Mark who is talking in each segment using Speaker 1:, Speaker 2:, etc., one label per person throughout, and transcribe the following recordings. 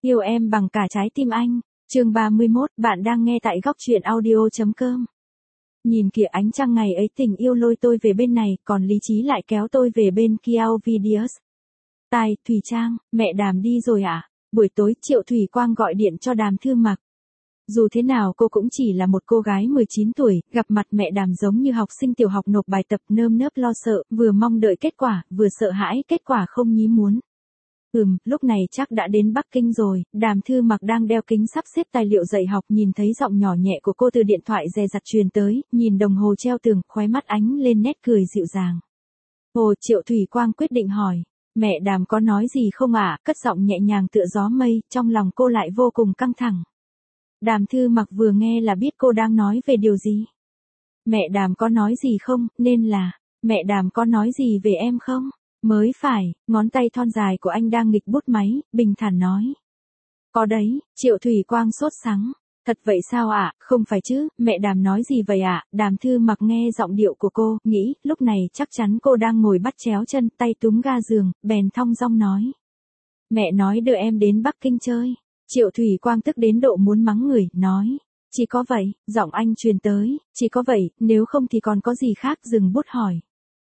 Speaker 1: Yêu em bằng cả trái tim anh. Chương 31, bạn đang nghe tại góc truyện audio.com. Nhìn kìa ánh trăng ngày ấy tình yêu lôi tôi về bên này, còn lý trí lại kéo tôi về bên kia Ovidius. Tai, Thùy Trang, mẹ Đàm đi rồi à? Buổi tối Triệu Thủy Quang gọi điện cho Đàm Thư Mặc. Dù thế nào cô cũng chỉ là một cô gái 19 tuổi, gặp mặt mẹ Đàm giống như học sinh tiểu học nộp bài tập, nơm nớp lo sợ, vừa mong đợi kết quả, vừa sợ hãi kết quả không nhí muốn. Lúc này chắc đã đến Bắc Kinh rồi. Đàm Thư Mặc đang đeo kính sắp xếp tài liệu dạy học, nhìn thấy giọng nhỏ nhẹ của cô từ điện thoại dè dặt truyền tới, nhìn đồng hồ treo tường, khóe mắt ánh lên nét cười dịu dàng. Ồ, Triệu Thủy Quang quyết định hỏi. Mẹ Đàm có nói gì không ạ? Cất giọng nhẹ nhàng tựa gió mây, trong lòng cô lại vô cùng căng thẳng. Đàm Thư Mặc vừa nghe là biết cô đang nói về điều gì. Mẹ Đàm có nói gì không, nên là, mẹ Đàm có nói gì về em không? Mới phải, ngón tay thon dài của anh đang nghịch bút máy, bình thản nói. Có đấy, Triệu Thủy Quang sốt sắng. Thật vậy sao ạ? Không phải chứ, mẹ Đàm nói gì vậy ạ? Đàm Thư Mặc nghe giọng điệu của cô, nghĩ, lúc này chắc chắn cô đang ngồi bắt chéo chân, tay túm ga giường, bèn thong dong nói. Mẹ nói đưa em đến Bắc Kinh chơi. Triệu Thủy Quang tức đến độ muốn mắng người, nói. Chỉ có vậy, giọng anh truyền tới, chỉ có vậy, nếu không thì còn có gì khác, dừng bút hỏi.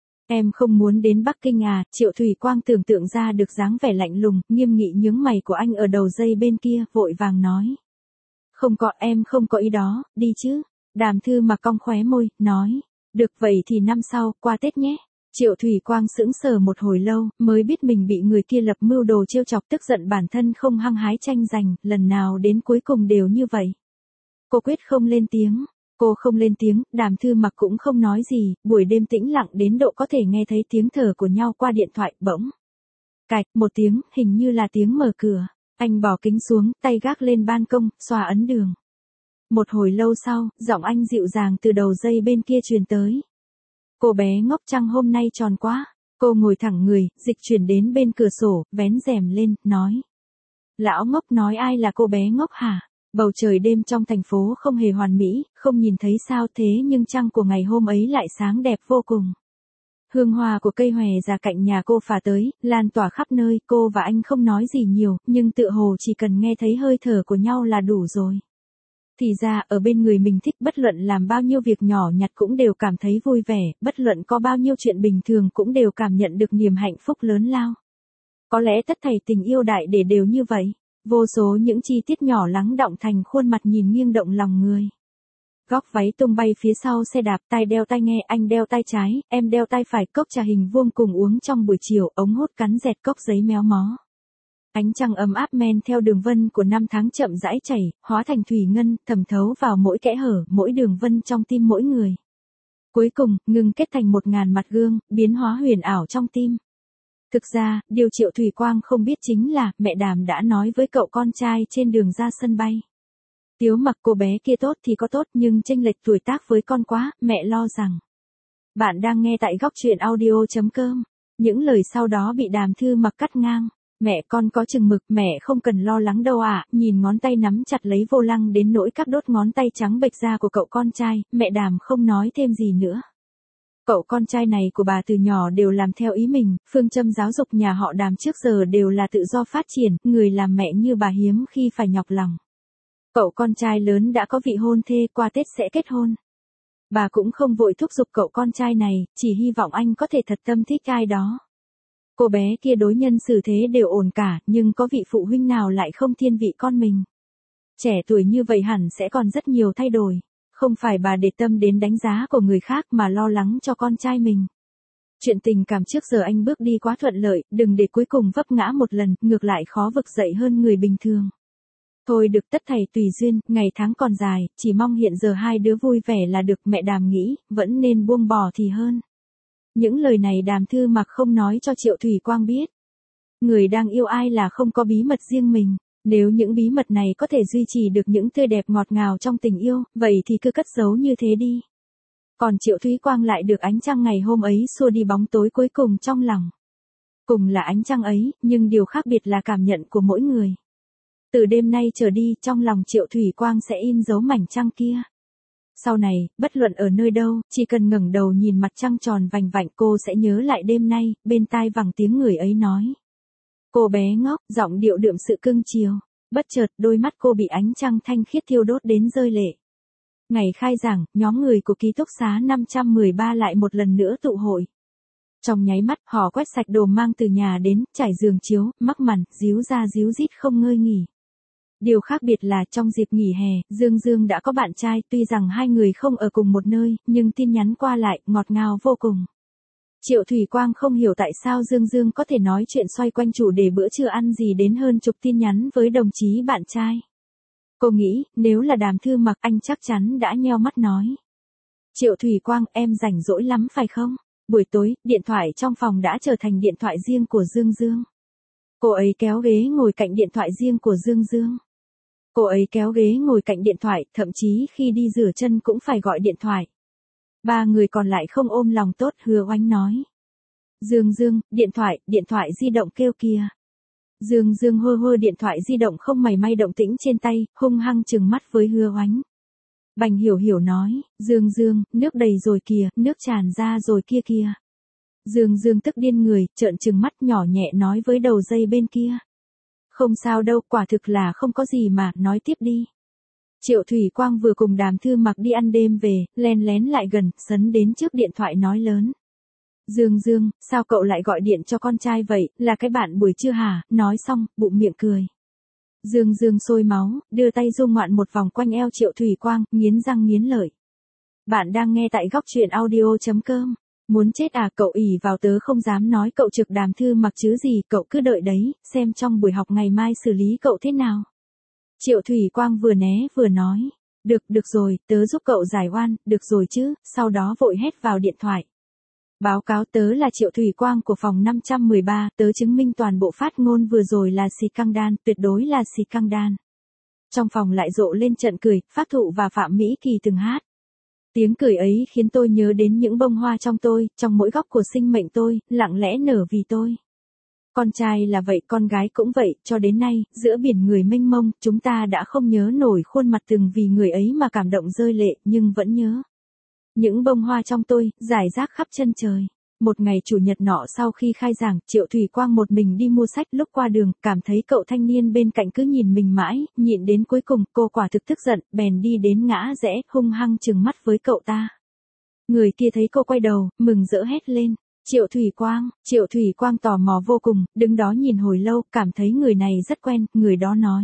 Speaker 1: Em không muốn đến Bắc Kinh à? Triệu Thủy Quang tưởng tượng ra được dáng vẻ lạnh lùng, nghiêm nghị nhướng mày của anh ở đầu dây bên kia, vội vàng nói. Không có, em không có ý đó, đi chứ. Đàm Thư Mặc cong khóe môi, nói. Được vậy thì năm sau, qua Tết nhé. Triệu Thủy Quang sững sờ một hồi lâu, mới biết mình bị người kia lập mưu đồ trêu chọc, tức giận bản thân không hăng hái tranh giành, lần nào đến cuối cùng đều như vậy. Cô quyết không lên tiếng. Cô không lên tiếng, Đàm Thư Mặc cũng không nói gì, buổi đêm tĩnh lặng đến độ có thể nghe thấy tiếng thở của nhau qua điện thoại, bỗng. Cạch, một tiếng, hình như là tiếng mở cửa. Anh bỏ kính xuống, tay gác lên ban công, xoa ấn đường. Một hồi lâu sau, giọng anh dịu dàng từ đầu dây bên kia truyền tới. Cô bé ngốc trăng hôm nay tròn quá. Cô ngồi thẳng người, dịch chuyển đến bên cửa sổ, vén rèm lên, nói. Lão ngốc nói ai là cô bé ngốc hả? Bầu trời đêm trong thành phố không hề hoàn mỹ, không nhìn thấy sao thế nhưng trăng của ngày hôm ấy lại sáng đẹp vô cùng. Hương hoa của cây hòe già cạnh nhà cô phả tới, lan tỏa khắp nơi, cô và anh không nói gì nhiều, nhưng tựa hồ chỉ cần nghe thấy hơi thở của nhau là đủ rồi. Thì ra, ở bên người mình thích, bất luận làm bao nhiêu việc nhỏ nhặt cũng đều cảm thấy vui vẻ, bất luận có bao nhiêu chuyện bình thường cũng đều cảm nhận được niềm hạnh phúc lớn lao. Có lẽ tất thảy tình yêu đại để đều như vậy. Vô số những chi tiết nhỏ lắng đọng thành khuôn mặt nhìn nghiêng động lòng người. Góc váy tung bay phía sau xe đạp, tai đeo tai nghe, anh đeo tai trái, em đeo tai phải, cốc trà hình vuông cùng uống trong buổi chiều, ống hút cắn dẹt cốc giấy méo mó. Ánh trăng ấm áp men theo đường vân của năm tháng chậm rãi chảy, hóa thành thủy ngân, thẩm thấu vào mỗi kẽ hở, mỗi đường vân trong tim mỗi người. Cuối cùng, ngừng kết thành 1000 mặt gương, biến hóa huyền ảo trong tim. Thực ra, điều Triệu Thủy Quang không biết chính là, mẹ Đàm đã nói với cậu con trai trên đường ra sân bay. Tiếu Mặc, cô bé kia tốt thì có tốt nhưng chênh lệch tuổi tác với con quá, mẹ lo rằng. Bạn đang nghe tại góc truyện audio.com. Những lời sau đó bị Đàm Thư Mặc cắt ngang. Mẹ con có chừng mực, mẹ không cần lo lắng đâu ạ. Nhìn ngón tay nắm chặt lấy vô lăng đến nỗi các đốt ngón tay trắng bệch ra của cậu con trai, mẹ Đàm không nói thêm gì nữa. Cậu con trai này của bà từ nhỏ đều làm theo ý mình, phương châm giáo dục nhà họ Đàm trước giờ đều là tự do phát triển, người làm mẹ như bà hiếm khi phải nhọc lòng. Cậu con trai lớn đã có vị hôn thê, qua Tết sẽ kết hôn. Bà cũng không vội thúc giục cậu con trai này, chỉ hy vọng anh có thể thật tâm thích ai đó. Cô bé kia đối nhân xử thế đều ổn cả, nhưng có vị phụ huynh nào lại không thiên vị con mình. Trẻ tuổi như vậy hẳn sẽ còn rất nhiều thay đổi. Không phải bà để tâm đến đánh giá của người khác mà lo lắng cho con trai mình. Chuyện tình cảm trước giờ anh bước đi quá thuận lợi, đừng để cuối cùng vấp ngã một lần, ngược lại khó vực dậy hơn người bình thường. Thôi được, tất thảy tùy duyên, ngày tháng còn dài, chỉ mong hiện giờ hai đứa vui vẻ là được, mẹ Đàm nghĩ, vẫn nên buông bỏ thì hơn. Những lời này Đàm Thư Mặc không nói cho Triệu Thủy Quang biết. Người đang yêu ai là không có bí mật riêng mình. Nếu những bí mật này có thể duy trì được những tươi đẹp ngọt ngào trong tình yêu, vậy thì cứ cất giấu như thế đi. Còn Triệu Thủy Quang lại được ánh trăng ngày hôm ấy xua đi bóng tối cuối cùng trong lòng. Cùng là ánh trăng ấy, nhưng điều khác biệt là cảm nhận của mỗi người. Từ đêm nay trở đi, trong lòng Triệu Thủy Quang sẽ in dấu mảnh trăng kia. Sau này, bất luận ở nơi đâu, chỉ cần ngẩng đầu nhìn mặt trăng tròn vành vạnh, cô sẽ nhớ lại đêm nay, bên tai vẳng tiếng người ấy nói. Cô bé ngốc, giọng điệu đượm sự cưng chiều. Bất chợt, đôi mắt cô bị ánh trăng thanh khiết thiêu đốt đến rơi lệ. Ngày khai giảng, nhóm người của ký túc xá 513 lại một lần nữa tụ hội. Trong nháy mắt, họ quét sạch đồ mang từ nhà đến, trải giường chiếu, mắc màn, díu ra díu dít không ngơi nghỉ. Điều khác biệt là trong dịp nghỉ hè, Dương Dương đã có bạn trai, tuy rằng hai người không ở cùng một nơi, nhưng tin nhắn qua lại, ngọt ngào vô cùng. Triệu Thủy Quang không hiểu tại sao Dương Dương có thể nói chuyện xoay quanh chủ đề bữa trưa ăn gì đến hơn chục tin nhắn với đồng chí bạn trai. Cô nghĩ, nếu là Đàm Thư Mặc anh chắc chắn đã nheo mắt nói. Triệu Thủy Quang, em rảnh rỗi lắm phải không? Buổi tối, điện thoại trong phòng đã trở thành điện thoại riêng của Dương Dương. Cô ấy kéo ghế ngồi cạnh điện thoại riêng của Dương Dương. Cô ấy kéo ghế ngồi cạnh điện thoại, thậm chí khi đi rửa chân cũng phải gọi điện thoại. Ba người còn lại không ôm lòng tốt, Hứa Oánh nói. Dương Dương, điện thoại di động kêu kìa. Dương Dương hơ hơ điện thoại di động không mảy may động tĩnh trên tay, hung hăng trừng mắt với Hứa Oánh. Bành Hiểu Hiểu nói, Dương Dương, nước đầy rồi kìa, nước tràn ra rồi kia kìa. Dương Dương tức điên người, trợn trừng mắt nhỏ nhẹ nói với đầu dây bên kia. Không sao đâu, quả thực là không có gì mà, nói tiếp đi. Triệu Thủy Quang vừa cùng Đàm Thư Mặc đi ăn đêm về, len lén lại gần, sấn đến trước điện thoại nói lớn. Dương Dương, sao cậu lại gọi điện cho con trai vậy, là cái bạn buổi trưa hả? Nói xong, bụng miệng cười. Dương Dương sôi máu, đưa tay du ngoạn một vòng quanh eo Triệu Thủy Quang, nghiến răng nghiến lợi. Bạn đang nghe tại góc truyện audio.com. Muốn chết à, cậu ỉ vào tớ không dám nói cậu trực Đàm Thư Mặc chứ gì, cậu cứ đợi đấy, xem trong buổi học ngày mai xử lý cậu thế nào. Triệu Thủy Quang vừa né vừa nói. Được rồi, tớ giúp cậu giải oan, được rồi chứ, sau đó vội hét vào điện thoại. Báo cáo, tớ là Triệu Thủy Quang của phòng 513, tớ chứng minh toàn bộ phát ngôn vừa rồi là xì căng đan, tuyệt đối là xì căng đan. Trong phòng lại rộ lên trận cười, Phát Thụ và Phạm Mỹ Kỳ từng hát. Tiếng cười ấy khiến tôi nhớ đến những bông hoa trong tôi, trong mỗi góc của sinh mệnh tôi, lặng lẽ nở vì tôi. Con trai là vậy, con gái cũng vậy, cho đến nay, giữa biển người mênh mông, chúng ta đã không nhớ nổi khuôn mặt từng vì người ấy mà cảm động rơi lệ, nhưng vẫn nhớ. Những bông hoa trong tôi, rải rác khắp chân trời. Một ngày chủ nhật nọ sau khi khai giảng, Triệu Thủy Quang một mình đi mua sách, lúc qua đường, cảm thấy cậu thanh niên bên cạnh cứ nhìn mình mãi, nhịn đến cuối cùng, cô quả thực tức giận, bèn đi đến ngã rẽ, hung hăng trừng mắt với cậu ta. Người kia thấy cô quay đầu, mừng rỡ hét lên. Triệu Thủy Quang tò mò vô cùng, đứng đó nhìn hồi lâu, cảm thấy người này rất quen, người đó nói.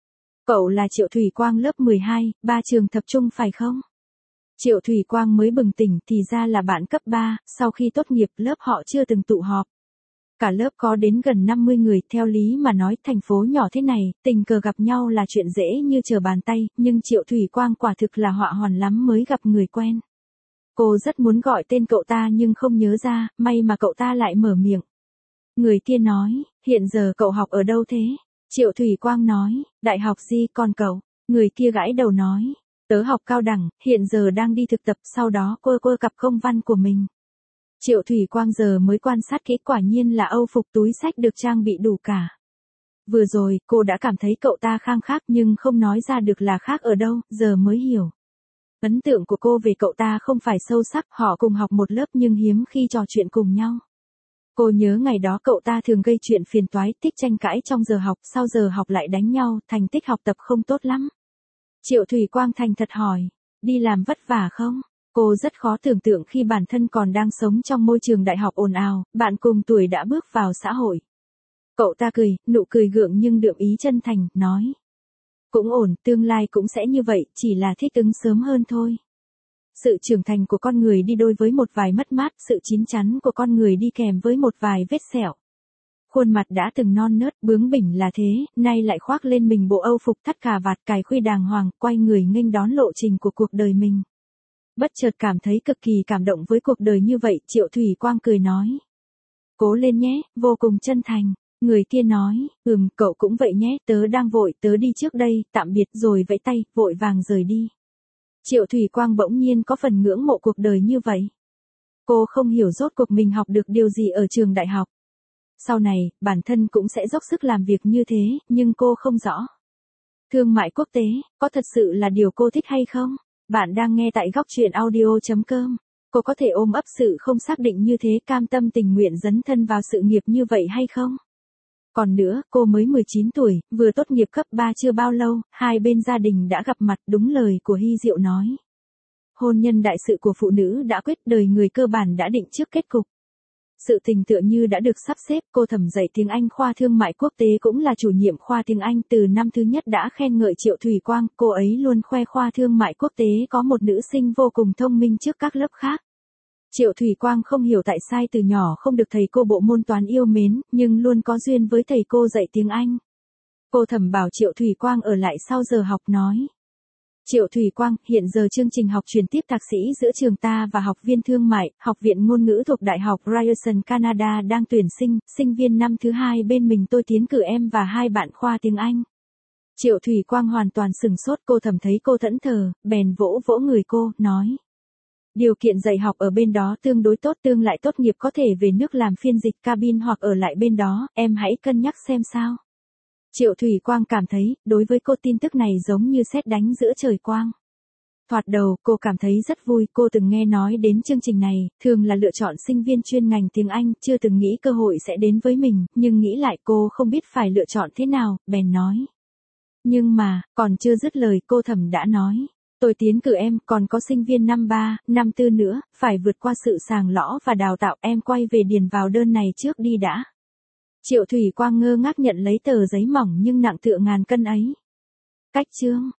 Speaker 1: Cậu là Triệu Thủy Quang lớp 12, ba trường thập trung phải không? Triệu Thủy Quang mới bừng tỉnh thì ra là bạn cấp 3, sau khi tốt nghiệp lớp họ chưa từng tụ họp. Cả lớp có đến gần 50 người, theo lý mà nói thành phố nhỏ thế này, tình cờ gặp nhau là chuyện dễ như trở bàn tay, nhưng Triệu Thủy Quang quả thực là họa hoàn lắm mới gặp người quen. Cô rất muốn gọi tên cậu ta nhưng không nhớ ra, may mà cậu ta lại mở miệng. Người kia nói, hiện giờ cậu học ở đâu thế? Triệu Thủy Quang nói, đại học gì, còn cậu? Người kia gãi đầu nói, tớ học cao đẳng, hiện giờ đang đi thực tập, sau đó cô cặp công văn của mình. Triệu Thủy Quang giờ mới quan sát kỹ, quả nhiên là âu phục túi xách được trang bị đủ cả. Vừa rồi, cô đã cảm thấy cậu ta khang khác nhưng không nói ra được là khác ở đâu, giờ mới hiểu. Ấn tượng của cô về cậu ta không phải sâu sắc, họ cùng học một lớp nhưng hiếm khi trò chuyện cùng nhau. Cô nhớ ngày đó cậu ta thường gây chuyện phiền toái, thích tranh cãi trong giờ học, sau giờ học lại đánh nhau, thành tích học tập không tốt lắm. Triệu Thủy Quang thành thật hỏi, đi làm vất vả không? Cô rất khó tưởng tượng khi bản thân còn đang sống trong môi trường đại học ồn ào, bạn cùng tuổi đã bước vào xã hội. Cậu ta cười, nụ cười gượng nhưng đượm ý chân thành, nói. Cũng ổn, tương lai cũng sẽ như vậy, chỉ là thích ứng sớm hơn thôi. Sự trưởng thành của con người đi đôi với một vài mất mát, sự chín chắn của con người đi kèm với một vài vết sẹo. Khuôn mặt đã từng non nớt, bướng bỉnh là thế, nay lại khoác lên mình bộ âu phục thắt cà vạt cài khuy đàng hoàng, quay người nghênh đón lộ trình của cuộc đời mình. Bất chợt cảm thấy cực kỳ cảm động với cuộc đời như vậy, Triệu Thủy Quang cười nói. Cố lên nhé, vô cùng chân thành. Người kia nói, cậu cũng vậy nhé, tớ đang vội, tớ đi trước đây, tạm biệt, rồi vẫy tay, vội vàng rời đi. Triệu Thủy Quang bỗng nhiên có phần ngưỡng mộ cuộc đời như vậy. Cô không hiểu rốt cuộc mình học được điều gì ở trường đại học. Sau này, bản thân cũng sẽ dốc sức làm việc như thế, nhưng cô không rõ. Thương mại quốc tế, có thật sự là điều cô thích hay không? Bạn đang nghe tại góc truyện audio.com. Cô có thể ôm ấp sự không xác định như thế, cam tâm tình nguyện dấn thân vào sự nghiệp như vậy hay không? Còn nữa, cô mới 19 tuổi, vừa tốt nghiệp cấp 3 chưa bao lâu, hai bên gia đình đã gặp mặt, đúng lời của Hy Diệu nói. Hôn nhân đại sự của phụ nữ đã quyết, đời người cơ bản đã định trước kết cục. Sự tình tựa như đã được sắp xếp, cô Thẩm dạy tiếng Anh khoa thương mại quốc tế cũng là chủ nhiệm khoa tiếng Anh, từ năm thứ nhất đã khen ngợi Triệu Thủy Quang, cô ấy luôn khoe khoa thương mại quốc tế có một nữ sinh vô cùng thông minh trước các lớp khác. Triệu Thủy Quang không hiểu tại sao từ nhỏ không được thầy cô bộ môn toán yêu mến, nhưng luôn có duyên với thầy cô dạy tiếng Anh. Cô Thẩm bảo Triệu Thủy Quang ở lại sau giờ học nói. Triệu Thủy Quang, hiện giờ chương trình học chuyển tiếp thạc sĩ giữa trường ta và học viên thương mại, học viện ngôn ngữ thuộc Đại học Ryerson Canada đang tuyển sinh viên năm thứ 2 bên mình, tôi tiến cử em và hai bạn khoa tiếng Anh. Triệu Thủy Quang hoàn toàn sừng sốt, cô Thẩm thấy cô thẫn thờ, bèn vỗ vỗ người cô, nói. Điều kiện dạy học ở bên đó tương đối tốt, tương lại tốt nghiệp có thể về nước làm phiên dịch cabin hoặc ở lại bên đó, em hãy cân nhắc xem sao. Triệu Thủy Quang cảm thấy, đối với cô tin tức này giống như sét đánh giữa trời quang. Thoạt đầu, cô cảm thấy rất vui, cô từng nghe nói đến chương trình này, thường là lựa chọn sinh viên chuyên ngành tiếng Anh, chưa từng nghĩ cơ hội sẽ đến với mình, nhưng nghĩ lại cô không biết phải lựa chọn thế nào, bèn nói. Nhưng mà, còn chưa dứt lời, cô Thẩm đã nói. Tôi tiến cử em, còn có sinh viên năm 3, năm 4 nữa, phải vượt qua sự sàng lõ và đào tạo, em quay về điền vào đơn này trước đi đã. Triệu Thủy Quang ngơ ngác nhận lấy tờ giấy mỏng nhưng nặng tựa ngàn cân ấy. Cách chương